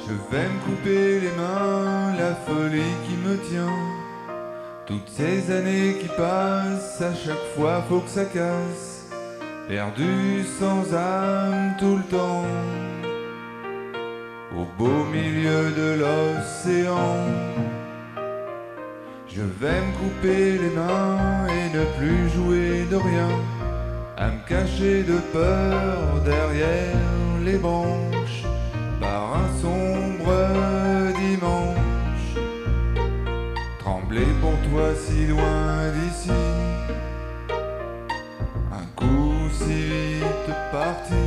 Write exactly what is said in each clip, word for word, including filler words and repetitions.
Je vais me couper les mains, la folie qui me tient. Toutes ces années qui passent, à chaque fois faut que ça casse. Perdu sans âme tout le temps, au beau milieu de l'océan. Je vais me couper les mains et ne plus jouer de rien, à me cacher de peur derrière les branches, par un sombre dimanche. Trembler pour toi si loin d'ici, un coup si vite parti,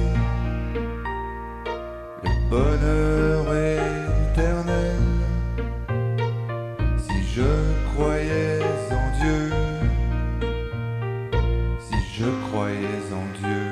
le bonheur éternel. Si je croyais en Dieu, si je croyais en Dieu.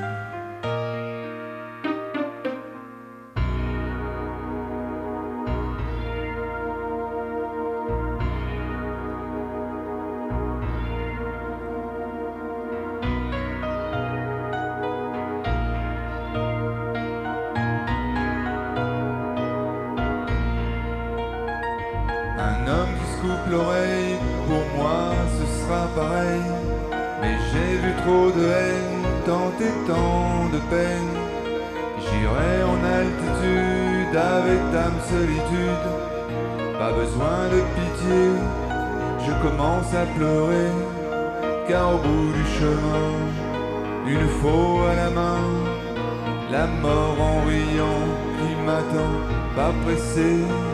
Un homme qui se coupe l'oreille, pour moi ce sera pareil. Mais j'ai vu trop de haine, tant et tant de peine. J'irai en altitude avec dame solitude. Pas besoin de pitié, je commence à pleurer. Car au bout du chemin, une faux à la main, la mort en riant qui m'attend, pas pressé.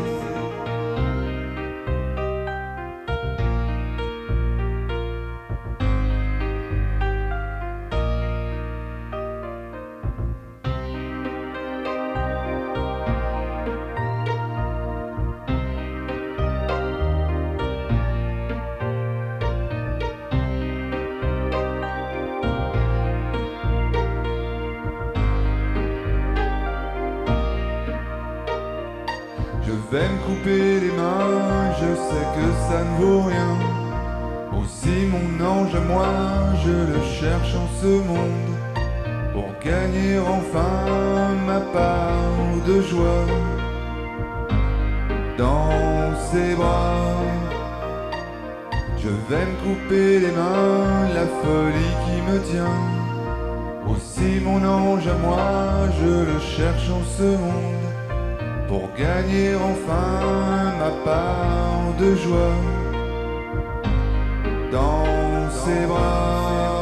Je vais me couper les mains, je sais que ça ne vaut rien. Aussi mon ange à moi, je le cherche en ce monde, pour gagner enfin ma part de joie. Dans ses bras, je vais me couper les mains, la folie qui me tient. Aussi mon ange à moi, je le cherche en ce monde, pour gagner enfin ma part de joie. Dans ses bras.